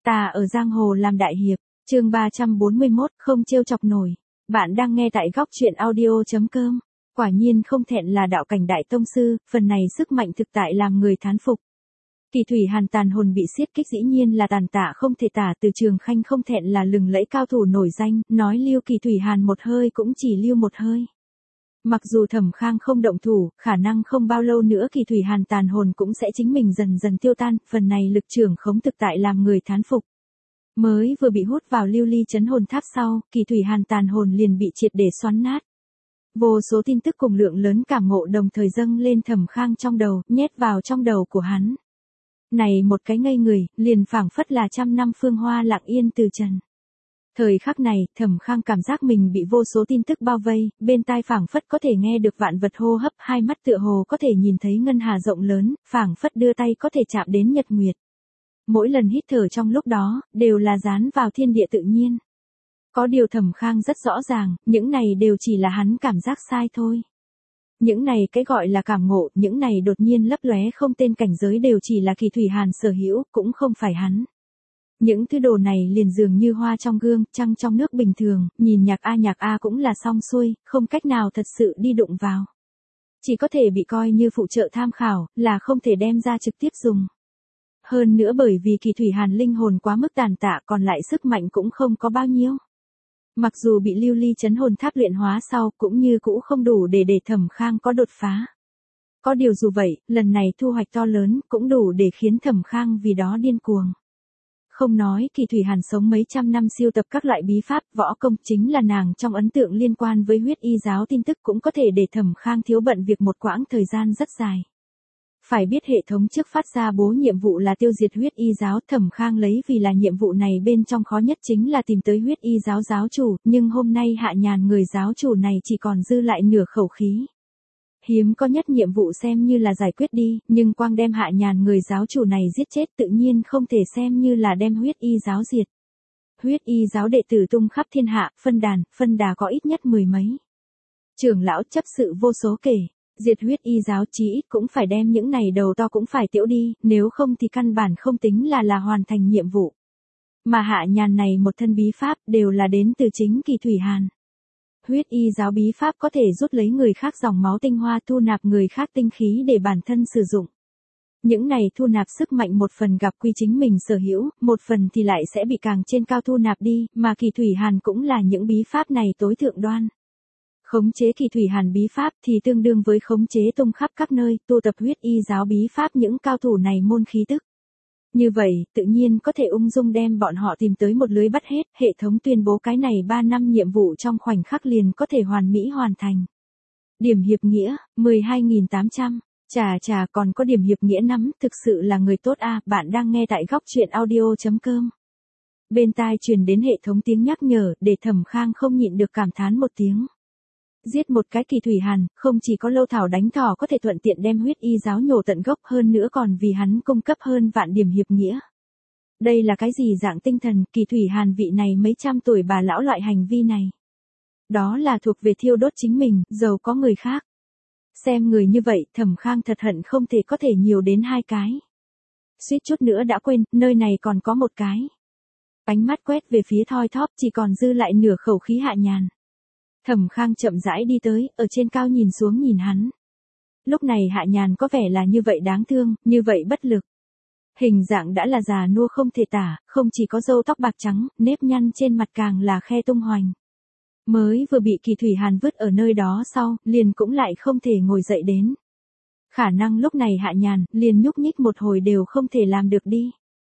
Ta ở giang hồ làm đại hiệp, chương 341, không trêu chọc nổi. Bạn đang nghe tại góc truyện audio.com. Quả nhiên không thẹn là đạo cảnh đại tông sư, phần này sức mạnh thực tại làm người thán phục. Kỳ Thủy Hàn tàn hồn bị siết kích dĩ nhiên là tàn tạ không thể tả, Từ Trường Khanh không thẹn là lừng lẫy cao thủ nổi danh, nói lưu Kỳ Thủy Hàn một hơi cũng chỉ lưu một hơi. Mặc dù Thẩm Khang không động thủ, khả năng không bao lâu nữa Kỳ Thủy Hàn tàn hồn cũng sẽ chính mình dần dần tiêu tan, phần này lực trưởng khống thực tại làm người thán phục. Mới vừa bị hút vào lưu ly chấn hồn tháp sau, Kỳ Thủy Hàn tàn hồn liền bị triệt để xoắn nát. Vô số tin tức cùng lượng lớn cảm ngộ đồng thời dâng lên Thẩm Khang trong đầu, nhét vào trong đầu của hắn. Này một cái ngây người, liền phảng phất là trăm năm phương hoa lặng yên từ trần. Thời khắc này, Thẩm Khang cảm giác mình bị vô số tin tức bao vây, bên tai phảng phất có thể nghe được vạn vật hô hấp, hai mắt tựa hồ có thể nhìn thấy ngân hà rộng lớn, phảng phất đưa tay có thể chạm đến nhật nguyệt. Mỗi lần hít thở trong lúc đó, đều là dán vào thiên địa tự nhiên. Có điều Thẩm Khang rất rõ ràng, những này đều chỉ là hắn cảm giác sai thôi. Những này cái gọi là cảm ngộ, những này đột nhiên lấp lóe không tên cảnh giới đều chỉ là Kỳ Thủy Hàn sở hữu, cũng không phải hắn. Những thứ đồ này liền dường như hoa trong gương, trăng trong nước bình thường, nhìn nhạc a cũng là xong xuôi, không cách nào thật sự đi đụng vào. Chỉ có thể bị coi như phụ trợ tham khảo, là không thể đem ra trực tiếp dùng. Hơn nữa bởi vì Kỳ Thủy Hàn linh hồn quá mức tàn tạ, còn lại sức mạnh cũng không có bao nhiêu. Mặc dù bị lưu ly chấn hồn tháp luyện hóa sau, cũng như cũ không đủ để Thẩm Khang có đột phá. Có điều dù vậy, lần này thu hoạch to lớn, cũng đủ để khiến Thẩm Khang vì đó điên cuồng. Không nói Kỳ Thủy Hàn sống mấy trăm năm siêu tập các loại bí pháp, võ công chính là nàng trong ấn tượng liên quan với huyết y giáo tin tức cũng có thể để Thẩm Khang thiếu bận việc một quãng thời gian rất dài. Phải biết hệ thống trước phát ra bố nhiệm vụ là tiêu diệt huyết y giáo, Thẩm Khang lấy vì là nhiệm vụ này bên trong khó nhất chính là tìm tới huyết y giáo giáo chủ, nhưng hôm nay Hạ Nhàn người giáo chủ này chỉ còn dư lại nửa khẩu khí. Hiếm có nhất nhiệm vụ xem như là giải quyết đi, nhưng quang đem Hạ Nhàn người giáo chủ này giết chết tự nhiên không thể xem như là đem huyết y giáo diệt. Huyết y giáo đệ tử tung khắp thiên hạ, phân đà có ít nhất mười mấy. Trưởng lão chấp sự vô số kể. Diệt huyết y giáo chí ít cũng phải đem những này đầu to cũng phải tiễu đi, nếu không thì căn bản không tính là hoàn thành nhiệm vụ. Mà Hạ Nhàn này một thân bí pháp đều là đến từ chính Kỳ Thủy Hàn. Huyết y giáo bí pháp có thể rút lấy người khác dòng máu tinh hoa, thu nạp người khác tinh khí để bản thân sử dụng. Những này thu nạp sức mạnh một phần gặp quy chính mình sở hữu, một phần thì lại sẽ bị càng trên cao thu nạp đi, mà Kỳ Thủy Hàn cũng là những bí pháp này tối thượng đoan. Khống chế Kỳ Thủy Hàn bí pháp thì tương đương với khống chế tung khắp các nơi, tu tập huyết y giáo bí pháp những cao thủ này môn khí tức. Như vậy, tự nhiên có thể ung dung đem bọn họ tìm tới một lưới bắt hết, hệ thống tuyên bố cái này 3 năm nhiệm vụ trong khoảnh khắc liền có thể hoàn mỹ hoàn thành. Điểm hiệp nghĩa, 12.800, chà còn có điểm hiệp nghĩa nắm, thực sự là người tốt a. Bạn đang nghe tại góc truyện audio.com. Bên tai truyền đến hệ thống tiếng nhắc nhở, để Thẩm Khang không nhịn được cảm thán một tiếng. Giết một cái Kỳ Thủy Hàn, không chỉ có lâu thảo đánh thỏ có thể thuận tiện đem huyết y giáo nhổ tận gốc, hơn nữa còn vì hắn cung cấp hơn vạn điểm hiệp nghĩa. Đây là cái gì dạng tinh thần, Kỳ Thủy Hàn vị này mấy trăm tuổi bà lão loại hành vi này. Đó là thuộc về thiêu đốt chính mình, giàu có người khác. Xem người như vậy, Thẩm Khang thật hận không thể có thể nhiều đến 2 cái. Suýt chút nữa đã quên, nơi này còn có một cái. Ánh mắt quét về phía thoi thóp, chỉ còn dư lại nửa khẩu khí Hạ Nhàn. Thẩm Khang chậm rãi đi tới, ở trên cao nhìn xuống nhìn hắn. Lúc này Hạ Nhàn có vẻ là như vậy đáng thương, như vậy bất lực. Hình dạng đã là già nua không thể tả, không chỉ có râu tóc bạc trắng, nếp nhăn trên mặt càng là khe tung hoành. Mới vừa bị Kỳ Thủy Hàn vứt ở nơi đó sau, liền cũng lại không thể ngồi dậy đến. Khả năng lúc này Hạ Nhàn, liền nhúc nhích một hồi đều không thể làm được đi.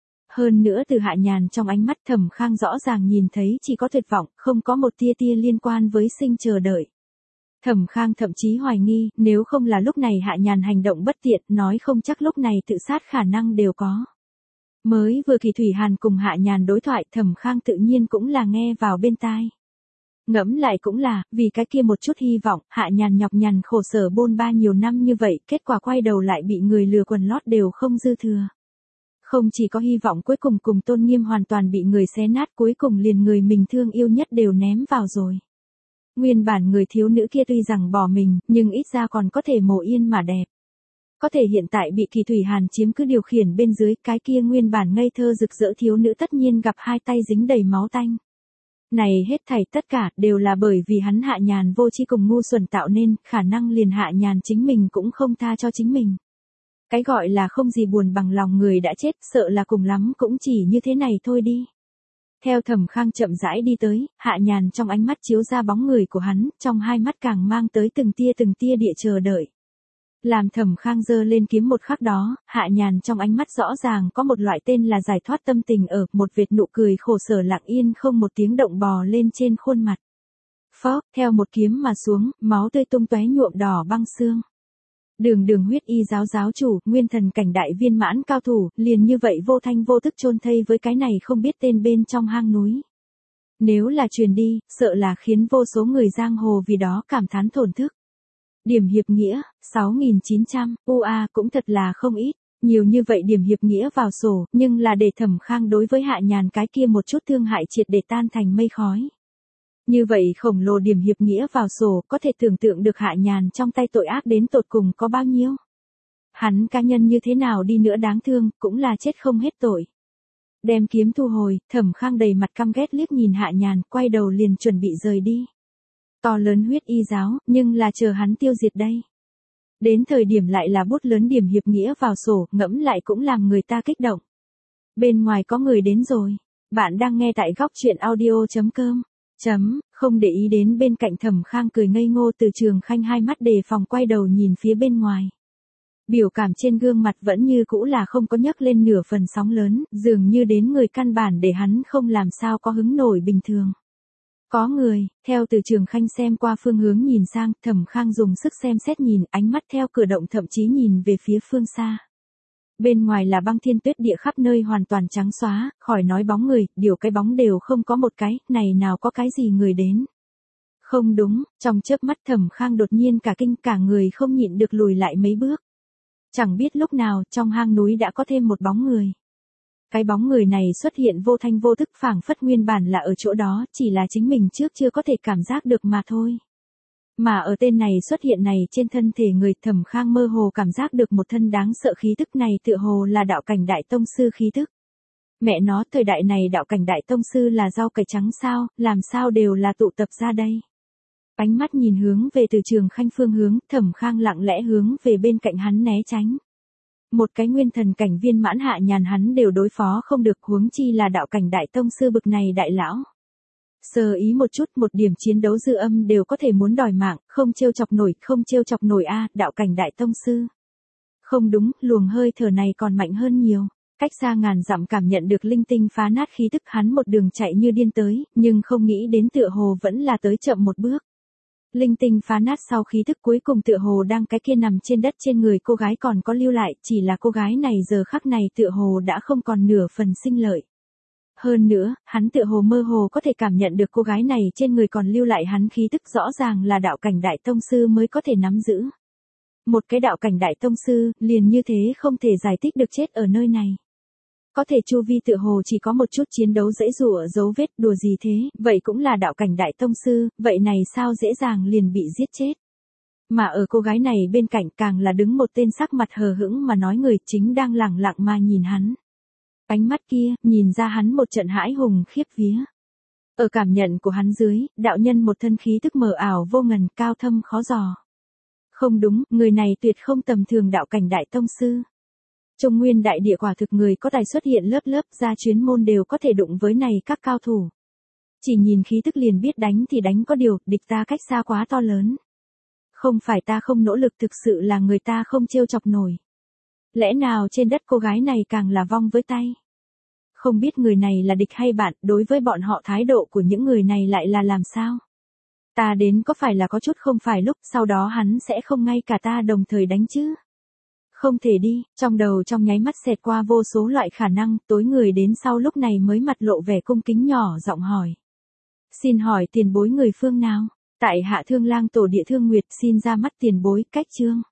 Hơn nữa từ Hạ Nhàn trong ánh mắt Thẩm Khang rõ ràng nhìn thấy chỉ có tuyệt vọng, không có một tia liên quan với sinh chờ đợi. Thẩm Khang thậm chí hoài nghi, nếu không là lúc này Hạ Nhàn hành động bất tiện, nói không chắc lúc này tự sát khả năng đều có. Mới vừa Kỳ Thủy Hàn cùng Hạ Nhàn đối thoại, Thẩm Khang tự nhiên cũng là nghe vào bên tai. Ngẫm lại cũng là, vì cái kia một chút hy vọng, Hạ Nhàn nhọc nhằn khổ sở bôn ba nhiều năm như vậy, kết quả quay đầu lại bị người lừa quần lót đều không dư thừa. Không chỉ có hy vọng cuối cùng cùng tôn nghiêm hoàn toàn bị người xé nát, cuối cùng liền người mình thương yêu nhất đều ném vào rồi. Nguyên bản người thiếu nữ kia tuy rằng bỏ mình, nhưng ít ra còn có thể mồ yên mà đẹp. Có thể hiện tại bị Kỳ Thủy Hàn chiếm cứ điều khiển bên dưới, cái kia nguyên bản ngây thơ rực rỡ thiếu nữ tất nhiên gặp hai tay dính đầy máu tanh. Này hết thảy tất cả đều là bởi vì hắn Hạ Nhàn vô tri cùng ngu xuẩn tạo nên, khả năng liền Hạ Nhàn chính mình cũng không tha cho chính mình. Cái gọi là không gì buồn bằng lòng người đã chết, sợ là cùng lắm cũng chỉ như thế này thôi đi. Theo Thẩm Khang chậm rãi đi tới, Hạ Nhàn trong ánh mắt chiếu ra bóng người của hắn, trong hai mắt càng mang tới từng tia địa chờ đợi. Làm Thẩm Khang giơ lên kiếm một khắc đó, Hạ Nhàn trong ánh mắt rõ ràng có một loại tên là giải thoát tâm tình ở, một vệt nụ cười khổ sở lặng yên không một tiếng động bò lên trên khuôn mặt. Phó, theo một kiếm mà xuống, máu tươi tung tóe nhuộm đỏ băng xương. Đường huyết y giáo chủ, nguyên thần cảnh đại viên mãn cao thủ, liền như vậy vô thanh vô tức chôn thây với cái này không biết tên bên trong hang núi. Nếu là truyền đi, sợ là khiến vô số người giang hồ vì đó cảm thán thổn thức. Điểm hiệp nghĩa, 6.900, cũng thật là không ít, nhiều như vậy điểm hiệp nghĩa vào sổ, nhưng là để Thẩm Khang đối với Hạ Nhàn cái kia một chút thương hại triệt để tan thành mây khói. Như vậy khổng lồ điểm hiệp nghĩa vào sổ, có thể tưởng tượng được Hạ Nhàn trong tay tội ác đến tột cùng có bao nhiêu. Hắn cá nhân như thế nào đi nữa đáng thương, cũng là chết không hết tội. Đem kiếm thu hồi, Thẩm Khang đầy mặt căm ghét liếc nhìn Hạ Nhàn, quay đầu liền chuẩn bị rời đi. To lớn huyết y giáo, nhưng là chờ hắn tiêu diệt đây. Đến thời điểm lại là bút lớn điểm hiệp nghĩa vào sổ, ngẫm lại cũng làm người ta kích động. Bên ngoài có người đến rồi. Bạn đang nghe tại góc truyện audio.com. Không để ý đến bên cạnh Thẩm Khang cười ngây ngô, Từ Trường Khanh hai mắt đề phòng quay đầu nhìn phía bên ngoài. Biểu cảm trên gương mặt vẫn như cũ là không có nhấc lên nửa phần sóng lớn, dường như đến người căn bản để hắn không làm sao có hứng nổi bình thường. Có người, theo Từ Trường Khanh xem qua phương hướng nhìn sang, Thẩm Khang dùng sức xem xét nhìn, ánh mắt theo cử động thậm chí nhìn về phía phương xa. Bên ngoài là băng thiên tuyết địa khắp nơi hoàn toàn trắng xóa, khỏi nói bóng người, điều cái bóng đều không có một cái, này nào có cái gì người đến. Không đúng, trong chớp mắt Thẩm Khang đột nhiên cả kinh, cả người không nhịn được lùi lại mấy bước. Chẳng biết lúc nào, trong hang núi đã có thêm một bóng người. Cái bóng người này xuất hiện vô thanh vô thức, phảng phất nguyên bản là ở chỗ đó, chỉ là chính mình trước chưa có thể cảm giác được mà thôi. Mà ở tên này xuất hiện này trên thân thể người, Thẩm Khang mơ hồ cảm giác được một thân đáng sợ khí tức, này tựa hồ là đạo cảnh đại tông sư khí tức. Mẹ nó, thời đại này đạo cảnh đại tông sư là rau cải trắng sao, làm sao đều là tụ tập ra đây. Ánh mắt nhìn hướng về Từ Trường Khanh phương hướng, Thẩm Khang lặng lẽ hướng về bên cạnh hắn né tránh. Một cái nguyên thần cảnh viên mãn Hạ Nhàn hắn đều đối phó không được, huống chi là đạo cảnh đại tông sư bực này đại lão. Sơ ý một chút, một điểm chiến đấu dư âm đều có thể muốn đòi mạng, không trêu chọc nổi a, đạo cảnh đại tông sư. Không đúng, luồng hơi thở này còn mạnh hơn nhiều. Cách xa ngàn dặm cảm nhận được linh tinh phá nát khí tức, hắn một đường chạy như điên tới, nhưng không nghĩ đến tựa hồ vẫn là tới chậm một bước. Linh tinh phá nát sau khí thức cuối cùng tựa hồ đang cái kia nằm trên đất trên người cô gái còn có lưu lại, chỉ là cô gái này giờ khắc này tựa hồ đã không còn nửa phần sinh lợi. Hơn nữa, hắn tựa hồ mơ hồ có thể cảm nhận được cô gái này trên người còn lưu lại hắn khí tức, rõ ràng là đạo cảnh đại tông sư mới có thể nắm giữ. Một cái đạo cảnh đại tông sư, liền như thế không thể giải thích được chết ở nơi này. Có thể chu vi tựa hồ chỉ có một chút chiến đấu dãy rủa dấu vết, đùa gì thế, vậy cũng là đạo cảnh đại tông sư, vậy này sao dễ dàng liền bị giết chết. Mà ở cô gái này bên cạnh càng là đứng một tên sắc mặt hờ hững mà nói người, chính đang lẳng lặng mà nhìn hắn. Ánh mắt kia, nhìn ra hắn một trận hãi hùng khiếp vía. Ở cảm nhận của hắn dưới, đạo nhân một thân khí tức mờ ảo vô ngần, cao thâm khó dò. Không đúng, người này tuyệt không tầm thường đạo cảnh đại tông sư. Trung nguyên đại địa quả thực người có tài xuất hiện lớp lớp, ra chuyến môn đều có thể đụng với này các cao thủ. Chỉ nhìn khí tức liền biết đánh thì đánh, có điều, địch ta cách xa quá to lớn. Không phải ta không nỗ lực, thực sự là người ta không trêu chọc nổi. Lẽ nào trên đất cô gái này càng là vong với tay. Không biết người này là địch hay bạn, đối với bọn họ thái độ của những người này lại là làm sao? Ta đến có phải là có chút không phải lúc, sau đó hắn sẽ không ngay cả ta đồng thời đánh chứ? Không thể đi, trong đầu trong nháy mắt xẹt qua vô số loại khả năng, tối người đến sau lúc này mới mặt lộ vẻ cung kính nhỏ giọng hỏi. Xin hỏi tiền bối người phương nào? Tại Hạ Thương Lang tổ địa Thương Nguyệt, xin ra mắt tiền bối, cách chương.